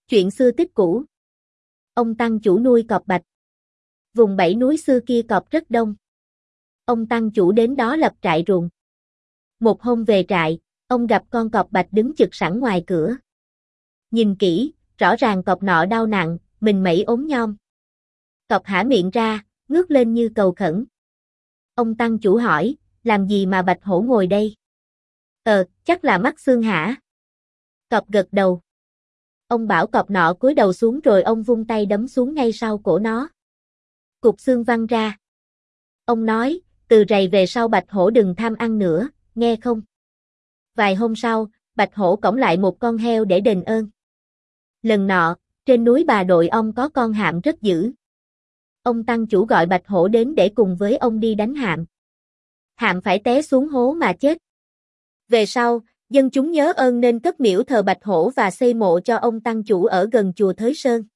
Chuyện xưa tích cũ. Ông tăng chủ nuôi cọp bạch. Vùng 7 núi xưa kia cọp rất đông. Ông tăng chủ đến đó lập trại ruộng. Một hôm về trại, ông gặp con cọp bạch đứng chực sẵn ngoài cửa. Nhìn kỹ, rõ ràng cọp nọ đau nặng, mình mẩy ốm nhom. Cọp há miệng ra, ngước lên như cầu khẩn. Ông tăng chủ hỏi, làm gì mà bạch hổ ngồi đây? Chắc là mắc xương hả? Cọp gật đầu. Ông bảo cọp nọ cúi đầu xuống rồi ông vung tay đấm xuống ngay sau cổ nó. Cục xương văng ra. Ông nói, từ rày về sau bạch hổ đừng tham ăn nữa, nghe không? Vài hôm sau, bạch hổ cõng lại một con heo để đền ơn. Lần nọ, trên núi Bà Đội Ong có con hạm rất dữ. Ông tăng chủ gọi bạch hổ đến để cùng với ông đi đánh hạm. Hạm phải té xuống hố mà chết. Về sau, dân chúng nhớ ơn nên cất miễu thờ bạch hổ và xây mộ cho ông tăng chủ ở gần chùa Thới Sơn.